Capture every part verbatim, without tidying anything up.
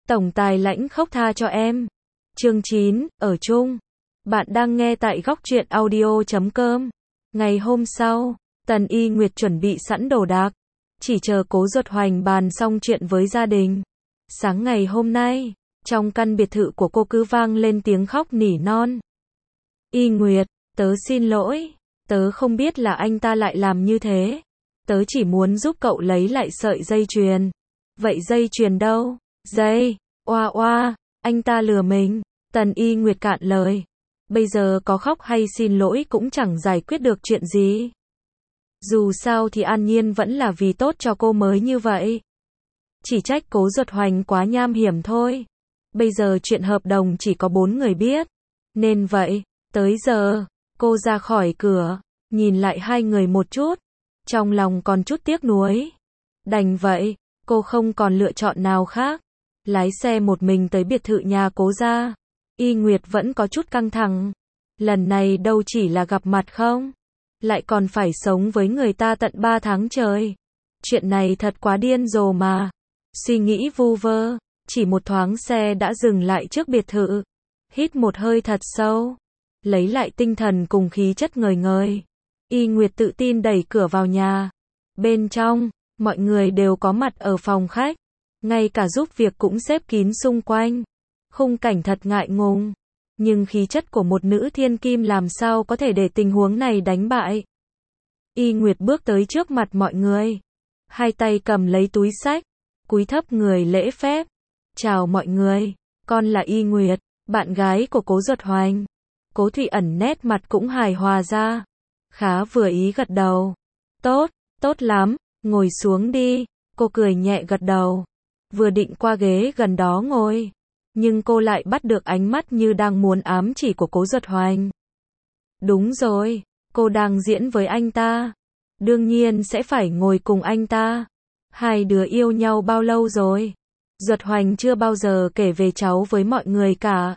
Tổng tài lãnh khốc tha cho em. Chương chín, ở chung. Bạn đang nghe tại góc truyện audio chấm com. Ngày hôm sau, Tần Y Nguyệt chuẩn bị sẵn đồ đạc, chỉ chờ Cố Duật Hoành bàn xong chuyện với gia đình. Sáng ngày hôm nay, trong căn biệt thự của cô cứ vang lên tiếng khóc nỉ non. Y Nguyệt, tớ xin lỗi, tớ không biết là anh ta lại làm như thế. Tớ chỉ muốn giúp cậu lấy lại sợi dây chuyền. Vậy dây chuyền đâu? Dây, oa oa, anh ta lừa mình. Tần Y Nguyệt cạn lời. Bây giờ có khóc hay xin lỗi cũng chẳng giải quyết được chuyện gì. Dù sao thì An Nhiên vẫn là vì tốt cho cô mới như vậy. Chỉ trách Cố Duật Hoành quá nham hiểm thôi. Bây giờ chuyện hợp đồng chỉ có bốn người biết. Nên vậy, tới giờ, cô ra khỏi cửa, nhìn lại hai người một chút. Trong lòng còn chút tiếc nuối. Đành vậy, cô không còn lựa chọn nào khác. Lái xe một mình tới biệt thự nhà Cố gia. Y Nguyệt vẫn có chút căng thẳng. Lần này đâu chỉ là gặp mặt không, lại còn phải sống với người ta tận ba tháng trời. Chuyện này thật quá điên rồ mà. Suy nghĩ vu vơ, chỉ một thoáng xe đã dừng lại trước biệt thự. Hít một hơi thật sâu, lấy lại tinh thần cùng khí chất ngời ngời. Y Nguyệt tự tin đẩy cửa vào nhà. Bên trong, mọi người đều có mặt ở phòng khách. Ngay cả giúp việc cũng xếp kín xung quanh. Khung cảnh thật ngại ngùng. Nhưng khí chất của một nữ thiên kim làm sao có thể để tình huống này đánh bại. Y Nguyệt bước tới trước mặt mọi người. Hai tay cầm lấy túi xách. Cúi thấp người lễ phép. Chào mọi người, con là Y Nguyệt, bạn gái của Cố Duật Hoành. Cố Thụy Ẩn nét mặt cũng hài hòa ra. Khá vừa ý gật đầu. Tốt, tốt lắm, ngồi xuống đi. Cô cười nhẹ gật đầu. Vừa định qua ghế gần đó ngồi. Nhưng cô lại bắt được ánh mắt như đang muốn ám chỉ của Cố Duật Hoành. Đúng rồi, cô đang diễn với anh ta. Đương nhiên sẽ phải ngồi cùng anh ta. Hai đứa yêu nhau bao lâu rồi? Duật Hoành chưa bao giờ kể về cháu với mọi người cả.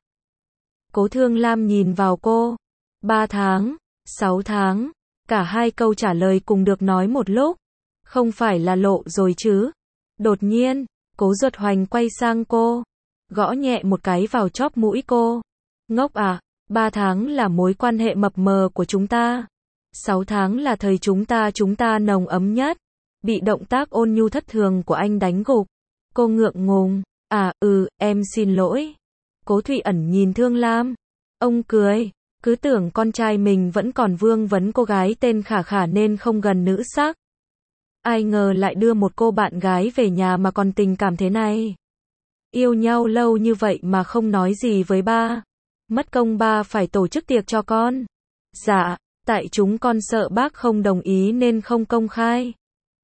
Cố Thương Lam nhìn vào cô. Ba tháng, sáu tháng. Cả hai câu trả lời cùng được nói một lúc. Không phải là lộ rồi chứ? Đột nhiên, Cố Duật Hoành quay sang cô. Gõ nhẹ một cái vào chóp mũi cô. Ngốc à, ba tháng là mối quan hệ mập mờ của chúng ta. Sáu tháng là thời chúng ta chúng ta nồng ấm nhất. Bị động tác ôn nhu thất thường của anh đánh gục. Cô ngượng ngùng. À, ừ, em xin lỗi. Cố Thụy Ẩn nhìn Thương Lam. Ông cười. Cứ tưởng con trai mình vẫn còn vương vấn cô gái tên Khả Khả nên không gần nữ sắc. Ai ngờ lại đưa một cô bạn gái về nhà mà còn tình cảm thế này. Yêu nhau lâu như vậy mà không nói gì với ba. Mất công ba phải tổ chức tiệc cho con. Dạ, tại chúng con sợ bác không đồng ý nên không công khai.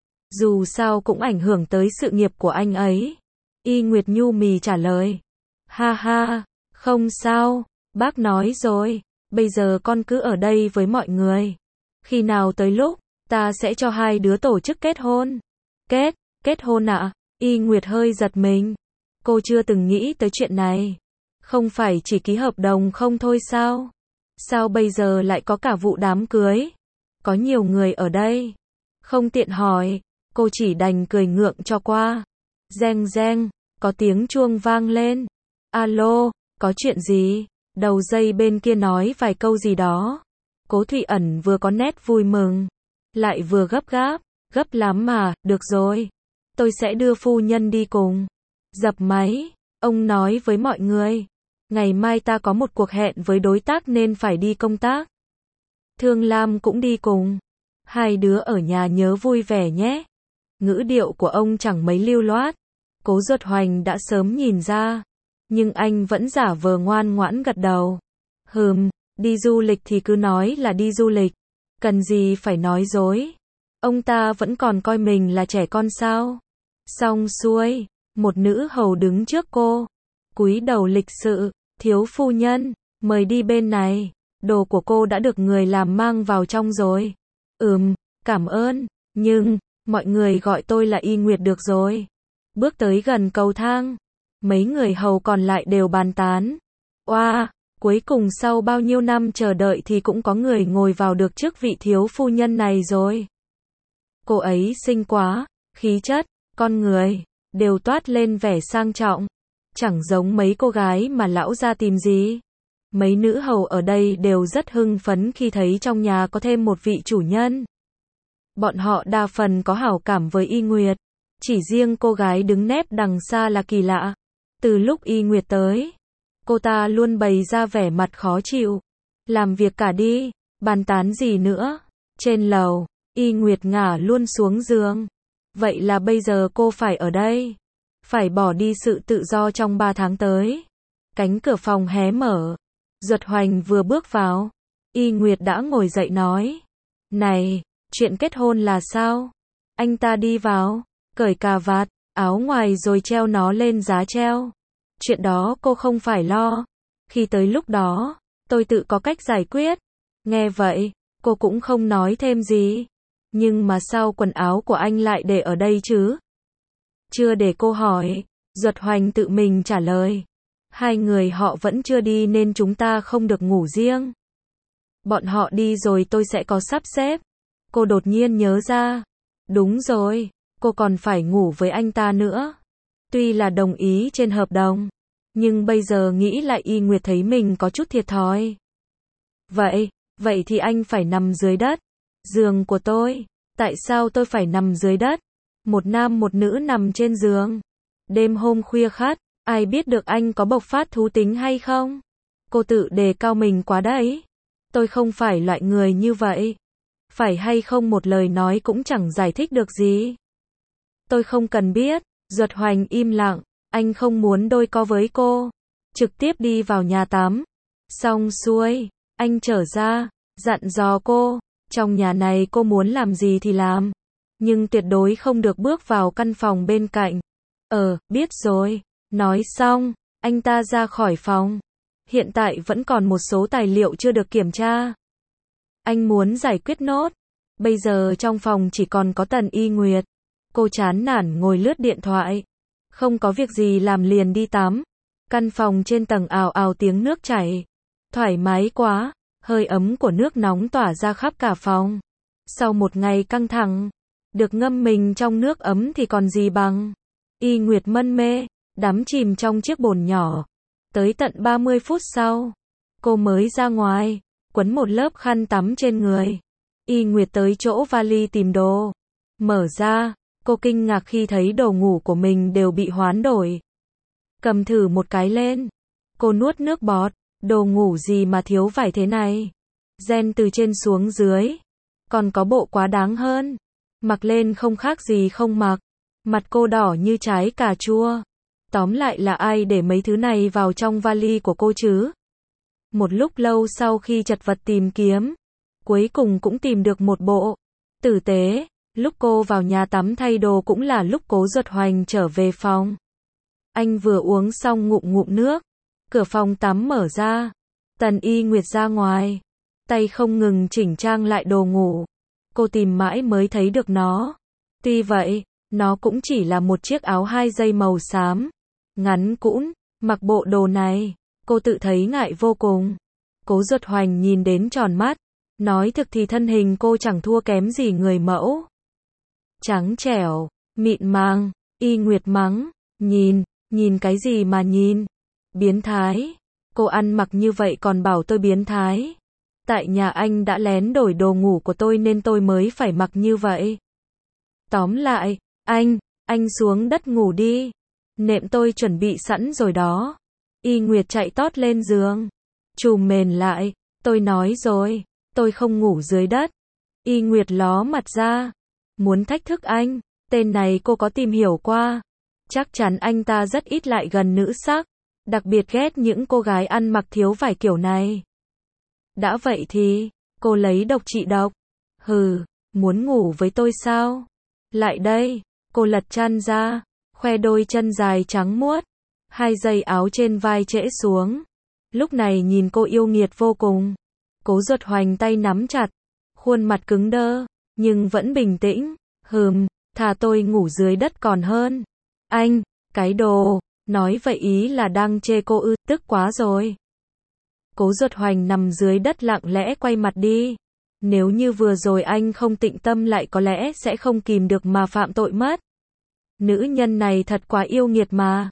Dù sao cũng ảnh hưởng tới sự nghiệp của anh ấy. Y Nguyệt nhu mì trả lời. Ha ha, không sao, bác nói rồi. Bây giờ con cứ ở đây với mọi người. Khi nào tới lúc, ta sẽ cho hai đứa tổ chức kết hôn. Kết, kết hôn ạ? À? Y Nguyệt hơi giật mình. Cô chưa từng nghĩ tới chuyện này. Không phải chỉ ký hợp đồng không thôi sao? Sao bây giờ lại có cả vụ đám cưới? Có nhiều người ở đây. Không tiện hỏi, cô chỉ đành cười ngượng cho qua. Reng reng, có tiếng chuông vang lên. Alo, có chuyện gì? Đầu dây bên kia nói vài câu gì đó. Cố Thụy Ẩn vừa có nét vui mừng, lại vừa gấp gáp. Gấp lắm mà, được rồi. Tôi sẽ đưa phu nhân đi cùng. Dập máy, ông nói với mọi người. Ngày mai ta có một cuộc hẹn với đối tác nên phải đi công tác. Thương Lam cũng đi cùng. Hai đứa ở nhà nhớ vui vẻ nhé. Ngữ điệu của ông chẳng mấy lưu loát. Cố Duật Hoành đã sớm nhìn ra. Nhưng anh vẫn giả vờ ngoan ngoãn gật đầu. Hừm, đi du lịch thì cứ nói là đi du lịch. Cần gì phải nói dối. Ông ta vẫn còn coi mình là trẻ con sao. Xong xuôi, một nữ hầu đứng trước cô. Cúi đầu lịch sự. Thiếu phu nhân, mời đi bên này. Đồ của cô đã được người làm mang vào trong rồi. Ừm, cảm ơn. Nhưng, mọi người gọi tôi là Y Nguyệt được rồi. Bước tới gần cầu thang. Mấy người hầu còn lại đều bàn tán. Oa, wow, cuối cùng sau bao nhiêu năm chờ đợi thì cũng có người ngồi vào được chức vị thiếu phu nhân này rồi. Cô ấy xinh quá, khí chất, con người, đều toát lên vẻ sang trọng. chẳng giống mấy cô gái mà lão gia tìm gì. Mấy nữ hầu ở đây đều rất hưng phấn khi thấy trong nhà có thêm một vị chủ nhân. Bọn họ đa phần có hảo cảm với Y Nguyệt. Chỉ riêng cô gái đứng nép đằng xa là kỳ lạ. Từ lúc Y Nguyệt tới, cô ta luôn bày ra vẻ mặt khó chịu. Làm việc cả đi, bàn tán gì nữa. Trên lầu, Y Nguyệt ngả luôn xuống giường. Vậy là bây giờ cô phải ở đây. Phải bỏ đi sự tự do trong ba tháng tới. Cánh cửa phòng hé mở. Duật Hoành vừa bước vào. Y Nguyệt đã ngồi dậy nói. Này, chuyện kết hôn là sao? Anh ta đi vào, cởi cà vạt, áo ngoài rồi treo nó lên giá treo. Chuyện đó cô không phải lo. Khi tới lúc đó, tôi tự có cách giải quyết. Nghe vậy, cô cũng không nói thêm gì. Nhưng mà sao quần áo của anh lại để ở đây chứ? Chưa để cô hỏi, Duật Hoành tự mình trả lời. Hai người họ vẫn chưa đi nên chúng ta không được ngủ riêng. Bọn họ đi rồi tôi sẽ có sắp xếp. Cô đột nhiên nhớ ra. Đúng rồi, cô còn phải ngủ với anh ta nữa. Tuy là đồng ý trên hợp đồng, nhưng bây giờ nghĩ lại Y Nguyệt thấy mình có chút thiệt thòi. Vậy, vậy thì anh phải nằm dưới đất. Giường của tôi, tại sao tôi phải nằm dưới đất? Một nam một nữ nằm trên giường. Đêm hôm khuya khát, ai biết được anh có bộc phát thú tính hay không? Cô tự đề cao mình quá đấy. Tôi không phải loại người như vậy. Phải hay không một lời nói cũng chẳng giải thích được gì. Tôi không cần biết. Duật Hoành im lặng. Anh không muốn đôi co với cô. Trực tiếp đi vào nhà tắm. Xong xuôi, anh trở ra, dặn dò cô. Trong nhà này cô muốn làm gì thì làm. Nhưng tuyệt đối không được bước vào căn phòng bên cạnh. Ờ, biết rồi. Nói xong, anh ta ra khỏi phòng. Hiện tại vẫn còn một số tài liệu chưa được kiểm tra. Anh muốn giải quyết nốt. Bây giờ trong phòng chỉ còn có Tần Y Nguyệt. Cô chán nản ngồi lướt điện thoại. Không có việc gì làm liền đi tắm. Căn phòng trên tầng ào ào tiếng nước chảy. Thoải mái quá. Hơi ấm của nước nóng tỏa ra khắp cả phòng. Sau một ngày căng thẳng, được ngâm mình trong nước ấm thì còn gì bằng. Y Nguyệt mân mê, đắm chìm trong chiếc bồn nhỏ. Tới tận ba mươi phút sau, cô mới ra ngoài, quấn một lớp khăn tắm trên người. Y Nguyệt tới chỗ vali tìm đồ. Mở ra, cô kinh ngạc khi thấy đồ ngủ của mình đều bị hoán đổi. Cầm thử một cái lên. Cô nuốt nước bọt. Đồ ngủ gì mà thiếu vải thế này? Gen từ trên xuống dưới. Còn có bộ quá đáng hơn. Mặc lên không khác gì không mặc. Mặt cô đỏ như trái cà chua. Tóm lại là ai để mấy thứ này vào trong vali của cô chứ? Một lúc lâu sau khi chật vật tìm kiếm, cuối cùng cũng tìm được một bộ. Tử tế, lúc cô vào nhà tắm thay đồ cũng là lúc Cố Duật Hoành trở về phòng. Anh vừa uống xong ngụm ngụm nước. Cửa phòng tắm mở ra. Tần Y Nguyệt ra ngoài. Tay không ngừng chỉnh trang lại đồ ngủ. Cô tìm mãi mới thấy được nó. Tuy vậy, nó cũng chỉ là một chiếc áo hai dây màu xám. Ngắn cũn, mặc bộ đồ này, cô tự thấy ngại vô cùng. Cố Duật Hoành nhìn đến tròn mắt. Nói thực thì thân hình cô chẳng thua kém gì người mẫu. Trắng trẻo, mịn màng. Y Nguyệt mắng. Nhìn, nhìn cái gì mà nhìn? Biến thái. Cô ăn mặc như vậy còn bảo tôi biến thái. Tại nhà anh đã lén đổi đồ ngủ của tôi nên tôi mới phải mặc như vậy. Tóm lại, anh, anh xuống đất ngủ đi. Nệm tôi chuẩn bị sẵn rồi đó. Y Nguyệt chạy tót lên giường. Trùm mền lại. Tôi nói rồi, tôi không ngủ dưới đất. Y Nguyệt ló mặt ra. Muốn thách thức anh. Tên này cô có tìm hiểu qua. Chắc chắn anh ta rất ít lại gần nữ sắc. Đặc biệt ghét những cô gái ăn mặc thiếu vải kiểu này. Đã vậy thì, cô lấy độc trị độc. Hừ, muốn ngủ với tôi sao? Lại đây, cô lật chăn ra, khoe đôi chân dài trắng muốt, hai dây áo trên vai trễ xuống. Lúc này nhìn cô yêu nghiệt vô cùng. Cố Duật Hoành tay nắm chặt, khuôn mặt cứng đơ, nhưng vẫn bình tĩnh. Hừm, thà tôi ngủ dưới đất còn hơn. Anh, cái đồ. Nói vậy ý là đang chê cô ư, tức quá rồi. Cố Duật Hoành nằm dưới đất lặng lẽ quay mặt đi. Nếu như vừa rồi anh không tịnh tâm lại có lẽ sẽ không kìm được mà phạm tội mất. Nữ nhân này thật quá yêu nghiệt mà.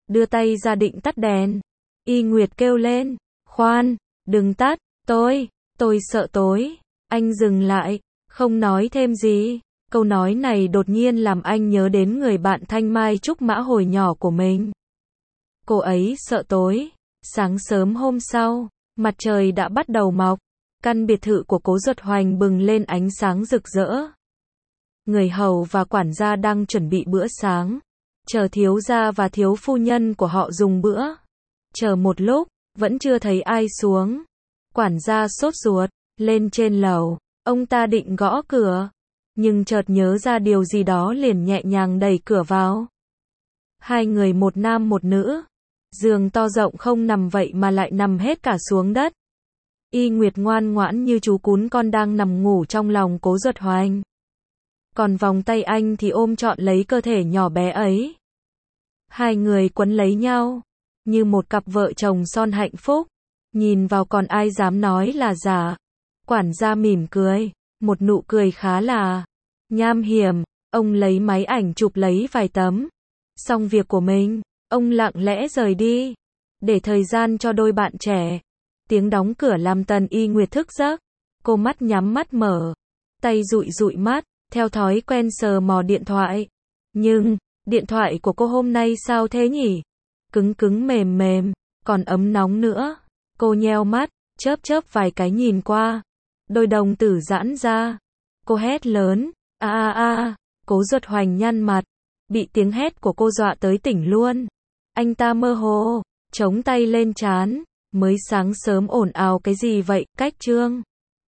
đưa tay ra định tắt đèn. Y Nguyệt kêu lên, khoan, đừng tắt, tôi, tôi sợ tối. Anh dừng lại, không nói thêm gì. Câu nói này đột nhiên làm anh nhớ đến người bạn Thanh Mai Trúc Mã hồi nhỏ của mình. Cô ấy sợ tối. Sáng sớm hôm sau, mặt trời đã bắt đầu mọc. Căn biệt thự của Cố Duật Hoành bừng lên ánh sáng rực rỡ. Người hầu và quản gia đang chuẩn bị bữa sáng. Chờ thiếu gia và thiếu phu nhân của họ dùng bữa. Chờ một lúc, vẫn chưa thấy ai xuống. Quản gia sốt ruột, lên trên lầu. Ông ta định gõ cửa. Nhưng chợt nhớ ra điều gì đó liền nhẹ nhàng đẩy cửa vào. Hai người một nam một nữ. Giường to rộng không nằm vậy mà lại nằm hết cả xuống đất. Y Nguyệt ngoan ngoãn như chú cún con đang nằm ngủ trong lòng Cố Duật Hoành. Còn vòng tay anh thì ôm trọn lấy cơ thể nhỏ bé ấy. Hai người quấn lấy nhau, như một cặp vợ chồng son hạnh phúc. Nhìn vào còn ai dám nói là giả. Quản gia mỉm cười, một nụ cười khá là nham hiểm. Ông lấy máy ảnh chụp lấy vài tấm. Xong việc của mình, ông lặng lẽ rời đi, để thời gian cho đôi bạn trẻ. Tiếng đóng cửa làm Tần Y Nguyệt thức giấc. Cô mắt nhắm mắt mở, tay dụi dụi mắt, theo thói quen sờ mò điện thoại. Nhưng, điện thoại của cô hôm nay sao thế nhỉ? Cứng cứng mềm mềm, còn ấm nóng nữa. Cô nheo mắt, chớp chớp vài cái nhìn qua. Đôi đồng tử giãn ra. Cô hét lớn, a a a, Cố Duật Hoành nhăn mặt. Bị tiếng hét của cô dọa tới tỉnh luôn. Anh ta mơ hồ, chống tay lên trán. Mới sáng sớm ồn ào cái gì vậy, Cách Trương?